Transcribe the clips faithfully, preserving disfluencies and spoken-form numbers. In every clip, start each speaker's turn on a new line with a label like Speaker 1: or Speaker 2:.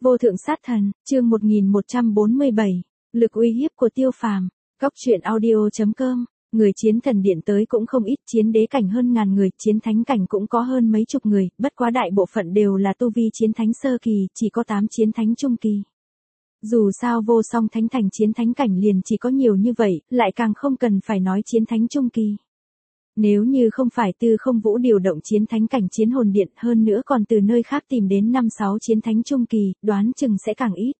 Speaker 1: Vô thượng sát thần, chương một nghìn một trăm bốn mươi bảy, lực uy hiếp của Tiêu Phàm. Góc truyện audio chấm com. Người chiến thần điện tới cũng không ít, chiến đế cảnh hơn ngàn người, chiến thánh cảnh cũng có hơn mấy chục người, bất quá đại bộ phận đều là tu vi chiến thánh sơ kỳ, chỉ có tám chiến thánh trung kỳ. Dù sao vô song thánh thành chiến thánh cảnh liền chỉ có nhiều như vậy, lại càng không cần phải nói chiến thánh trung kỳ. Nếu như không phải Tư Không Vũ điều động chiến thánh cảnh chiến hồn điện, hơn nữa còn từ nơi khác tìm đến năm sáu chiến thánh trung kỳ, đoán chừng sẽ càng ít.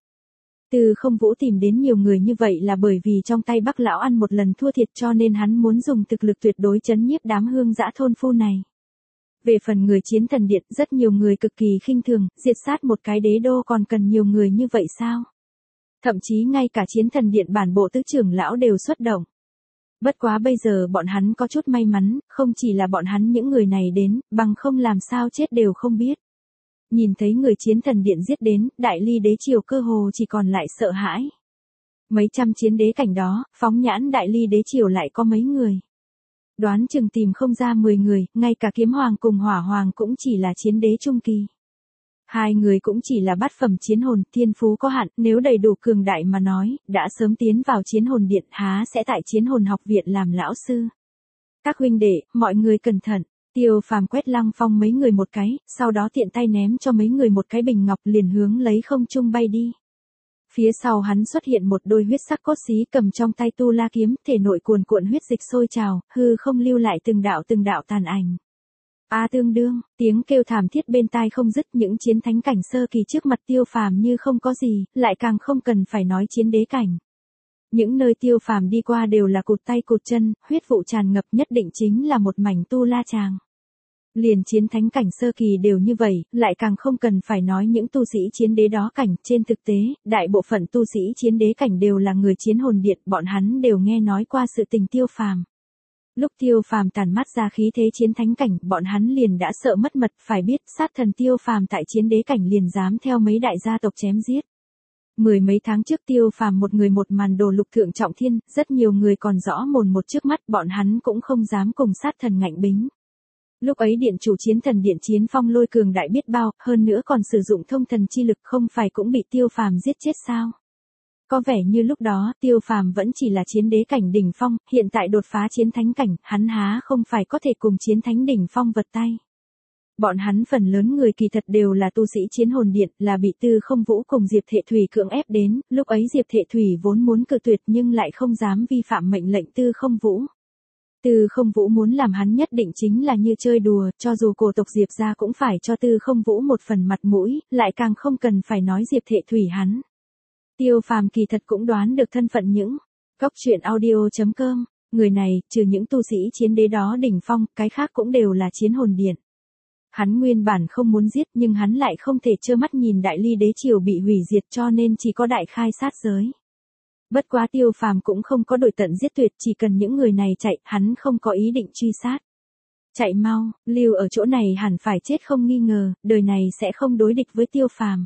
Speaker 1: Tư Không Vũ tìm đến nhiều người như vậy là bởi vì trong tay Bắc lão ăn một lần thua thiệt, cho nên hắn muốn dùng thực lực tuyệt đối chấn nhiếp đám hương dã thôn phu này. Về phần người chiến thần điện, rất nhiều người cực kỳ khinh thường, diệt sát một cái đế đô còn cần nhiều người như vậy sao? Thậm chí ngay cả chiến thần điện bản bộ tứ trưởng lão đều xuất động. Bất quá bây giờ bọn hắn có chút may mắn, không chỉ là bọn hắn những người này đến, bằng không làm sao chết đều không biết. Nhìn thấy người chiến thần điện giết đến, đại ly đế triều cơ hồ chỉ còn lại sợ hãi. Mấy trăm chiến đế cảnh đó, phóng nhãn đại ly đế triều lại có mấy người. Đoán chừng tìm không ra mười người, ngay cả kiếm hoàng cùng hỏa hoàng cũng chỉ là chiến đế trung kỳ. Hai người cũng chỉ là bát phẩm chiến hồn, thiên phú có hạn, nếu đầy đủ cường đại mà nói, đã sớm tiến vào chiến hồn điện, há sẽ tại chiến hồn học viện làm lão sư. Các huynh đệ, mọi người cẩn thận. Tiêu Phàm quét Lăng Phong mấy người một cái, sau đó tiện tay ném cho mấy người một cái bình ngọc, liền hướng lấy không trung bay đi. Phía sau hắn xuất hiện một đôi huyết sắc cốt xí cầm trong tay tu la kiếm, thể nội cuồn cuộn huyết dịch sôi trào, hư không lưu lại từng đạo từng đạo tàn ảnh. A tương đương, tiếng kêu thảm thiết bên tai không dứt, những chiến thánh cảnh sơ kỳ trước mặt Tiêu Phàm như không có gì, lại càng không cần phải nói chiến đế cảnh. Những nơi Tiêu Phàm đi qua đều là cụt tay cụt chân, huyết vụ tràn ngập, nhất định chính là một mảnh tu la tràng. Liền chiến thánh cảnh sơ kỳ đều như vậy, lại càng không cần phải nói những tu sĩ chiến đế đó cảnh. Trên thực tế, đại bộ phận tu sĩ chiến đế cảnh đều là người chiến hồn điện, bọn hắn đều nghe nói qua sự tình Tiêu Phàm. Lúc Tiêu Phàm tản mắt ra khí thế chiến thánh cảnh, bọn hắn liền đã sợ mất mật, phải biết sát thần Tiêu Phàm tại chiến đế cảnh liền dám theo mấy đại gia tộc chém giết. Mười mấy tháng trước Tiêu Phàm một người một màn đồ lục thượng trọng thiên, rất nhiều người còn rõ mồn một trước mắt, bọn hắn cũng không dám cùng sát thần ngạnh bính. Lúc ấy điện chủ chiến thần điện Chiến Phong Lôi cường đại biết bao, hơn nữa còn sử dụng thông thần chi lực, không phải cũng bị Tiêu Phàm giết chết sao? Có vẻ như lúc đó, Tiêu Phàm vẫn chỉ là chiến đế cảnh đỉnh phong, hiện tại đột phá chiến thánh cảnh, hắn há không phải có thể cùng chiến thánh đỉnh phong vật tay. Bọn hắn phần lớn người kỳ thật đều là tu sĩ chiến hồn điện, là bị Tư Không Vũ cùng Diệp Thệ Thủy cưỡng ép đến, lúc ấy Diệp Thệ Thủy vốn muốn cự tuyệt nhưng lại không dám vi phạm mệnh lệnh Tư Không Vũ. Tư Không Vũ muốn làm hắn nhất định chính là như chơi đùa, cho dù cổ tộc Diệp gia cũng phải cho Tư Không Vũ một phần mặt mũi, lại càng không cần phải nói Diệp Thệ Thủy hắn. Tiêu Phàm kỳ thật cũng đoán được thân phận những góc truyện audio chấm com, người này, trừ những tu sĩ chiến đế đó đỉnh phong, cái khác cũng đều là chiến hồn điện. Hắn nguyên bản không muốn giết nhưng hắn lại không thể trơ mắt nhìn đại ly đế triều bị hủy diệt, cho nên chỉ có đại khai sát giới. Bất quá Tiêu Phàm cũng không có đội tận giết tuyệt, chỉ cần những người này chạy, hắn không có ý định truy sát. Chạy mau, lưu ở chỗ này hẳn phải chết không nghi ngờ, đời này sẽ không đối địch với Tiêu Phàm.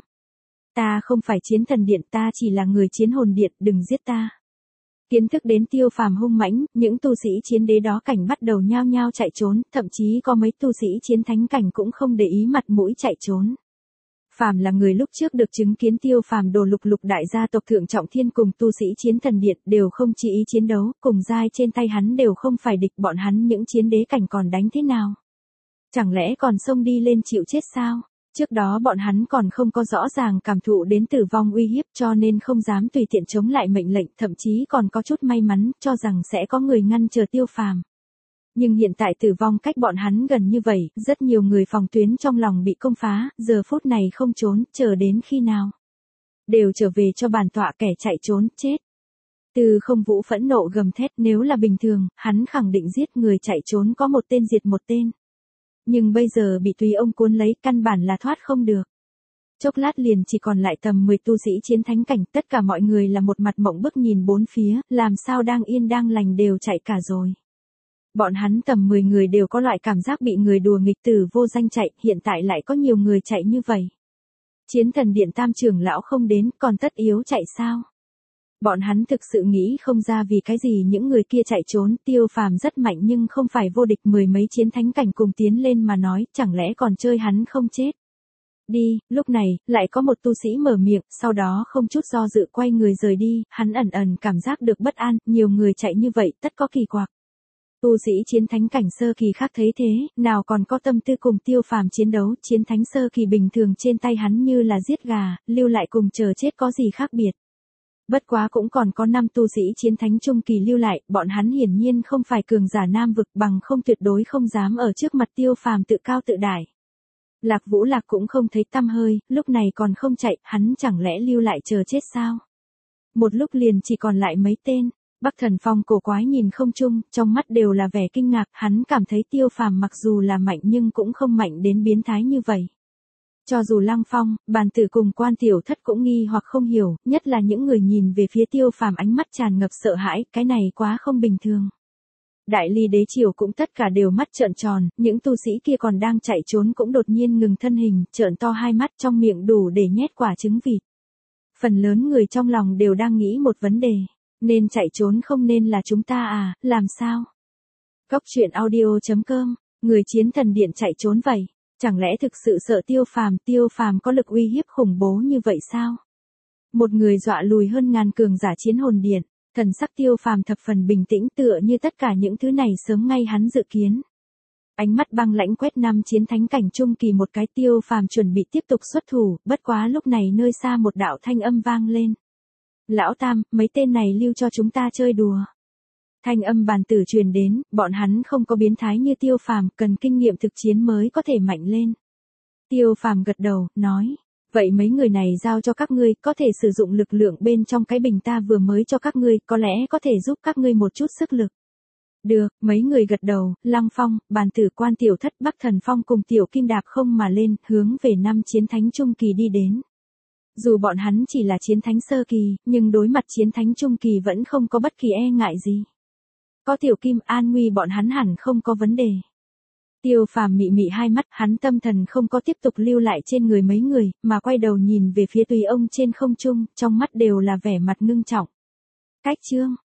Speaker 1: Ta không phải chiến thần điện, ta chỉ là người chiến hồn điện, đừng giết ta. Kiến thức đến Tiêu Phàm hung mãnh, những tu sĩ chiến đế đó cảnh bắt đầu nhao nhao chạy trốn, thậm chí có mấy tu sĩ chiến thánh cảnh cũng không để ý mặt mũi chạy trốn. Phàm là người lúc trước được chứng kiến Tiêu Phàm đồ lục lục đại gia tộc thượng trọng thiên cùng tu sĩ chiến thần điện đều không chỉ ý chiến đấu, cùng giai trên tay hắn đều không phải địch, bọn hắn những chiến đế cảnh còn đánh thế nào? Chẳng lẽ còn xông đi lên chịu chết sao? Trước đó bọn hắn còn không có rõ ràng cảm thụ đến tử vong uy hiếp, cho nên không dám tùy tiện chống lại mệnh lệnh, thậm chí còn có chút may mắn, cho rằng sẽ có người ngăn chờ Tiêu Phàm. Nhưng hiện tại tử vong cách bọn hắn gần như vậy, rất nhiều người phòng tuyến trong lòng bị công phá, giờ phút này không trốn, chờ đến khi nào? Đều trở về cho bản tọa, kẻ chạy trốn, chết. Tư Không Vũ phẫn nộ gầm thét, nếu là bình thường, hắn khẳng định giết người chạy trốn có một tên diệt một tên. Nhưng bây giờ bị tùy ông cuốn lấy, căn bản là thoát không được. Chốc lát liền chỉ còn lại tầm mười tu sĩ chiến thánh cảnh, tất cả mọi người là một mặt mộng bức nhìn bốn phía, làm sao đang yên đang lành đều chạy cả rồi. Bọn hắn tầm mười người đều có loại cảm giác bị người đùa nghịch tử vô danh chạy, hiện tại lại có nhiều người chạy như vậy. Chiến thần điện tam trưởng lão không đến, còn tất yếu chạy sao? Bọn hắn thực sự nghĩ không ra vì cái gì những người kia chạy trốn. Tiêu Phàm rất mạnh nhưng không phải vô địch, mười mấy chiến thánh cảnh cùng tiến lên mà nói, chẳng lẽ còn chơi hắn không chết. Đi, lúc này, lại có một tu sĩ mở miệng, sau đó không chút do dự quay người rời đi, hắn ẩn ẩn cảm giác được bất an, nhiều người chạy như vậy, tất có kỳ quặc. Tu sĩ chiến thánh cảnh sơ kỳ khác thấy thế, nào còn có tâm tư cùng Tiêu Phàm chiến đấu, chiến thánh sơ kỳ bình thường trên tay hắn như là giết gà, lưu lại cùng chờ chết có gì khác biệt. Bất quá cũng còn có năm tu sĩ chiến thánh trung kỳ lưu lại, bọn hắn hiển nhiên không phải cường giả nam vực bằng không tuyệt đối không dám ở trước mặt Tiêu Phàm tự cao tự đại. Lạc Vũ Lạc cũng không thấy tăm hơi, lúc này còn không chạy, hắn chẳng lẽ lưu lại chờ chết sao? Một lúc liền chỉ còn lại mấy tên. Bắc Thần Phong cổ quái nhìn không chung, trong mắt đều là vẻ kinh ngạc, hắn cảm thấy Tiêu Phàm mặc dù là mạnh nhưng cũng không mạnh đến biến thái như vậy. Cho dù Lăng Phong, Bàn Tử cùng Quan Tiểu Thất cũng nghi hoặc không hiểu, nhất là những người nhìn về phía Tiêu Phàm ánh mắt tràn ngập sợ hãi, cái này quá không bình thường. Đại Ly đế triều cũng tất cả đều mắt trợn tròn, những tu sĩ kia còn đang chạy trốn cũng đột nhiên ngừng thân hình, trợn to hai mắt trong miệng đủ để nhét quả trứng vịt. Phần lớn người trong lòng đều đang nghĩ một vấn đề. Nên chạy trốn không nên là chúng ta à, làm sao? Cốc truyện audio chấm com, người chiến thần điện chạy trốn vậy, chẳng lẽ thực sự sợ Tiêu Phàm, Tiêu Phàm có lực uy hiếp khủng bố như vậy sao? Một người dọa lùi hơn ngàn cường giả chiến hồn điện, thần sắc Tiêu Phàm thập phần bình tĩnh tựa như tất cả những thứ này sớm ngay hắn dự kiến. Ánh mắt băng lãnh quét năm chiến thánh cảnh trung kỳ một cái, Tiêu Phàm chuẩn bị tiếp tục xuất thủ, bất quá lúc này nơi xa một đạo thanh âm vang lên. Lão Tam, mấy tên này lưu cho chúng ta chơi đùa. Thanh âm Bàn Tử truyền đến, bọn hắn không có biến thái như Tiêu Phàm, cần kinh nghiệm thực chiến mới có thể mạnh lên. Tiêu Phàm gật đầu, nói, vậy mấy người này giao cho các ngươi, có thể sử dụng lực lượng bên trong cái bình ta vừa mới cho các ngươi, có lẽ có thể giúp các ngươi một chút sức lực. Được, mấy người gật đầu, Lăng Phong, Bàn Tử, Quan Tiểu Thất, Bắc Thần Phong cùng Tiểu Kim đạp không mà lên, hướng về năm chiến thánh trung kỳ đi đến. Dù bọn hắn chỉ là chiến thánh sơ kỳ, nhưng đối mặt chiến thánh trung kỳ vẫn không có bất kỳ e ngại gì. Có Tiểu Kim an nguy bọn hắn hẳn không có vấn đề. Tiêu Phàm mị mị hai mắt, hắn tâm thần không có tiếp tục lưu lại trên người mấy người, mà quay đầu nhìn về phía Tùy Ông trên không trung, trong mắt đều là vẻ mặt ngưng trọng. Cách chương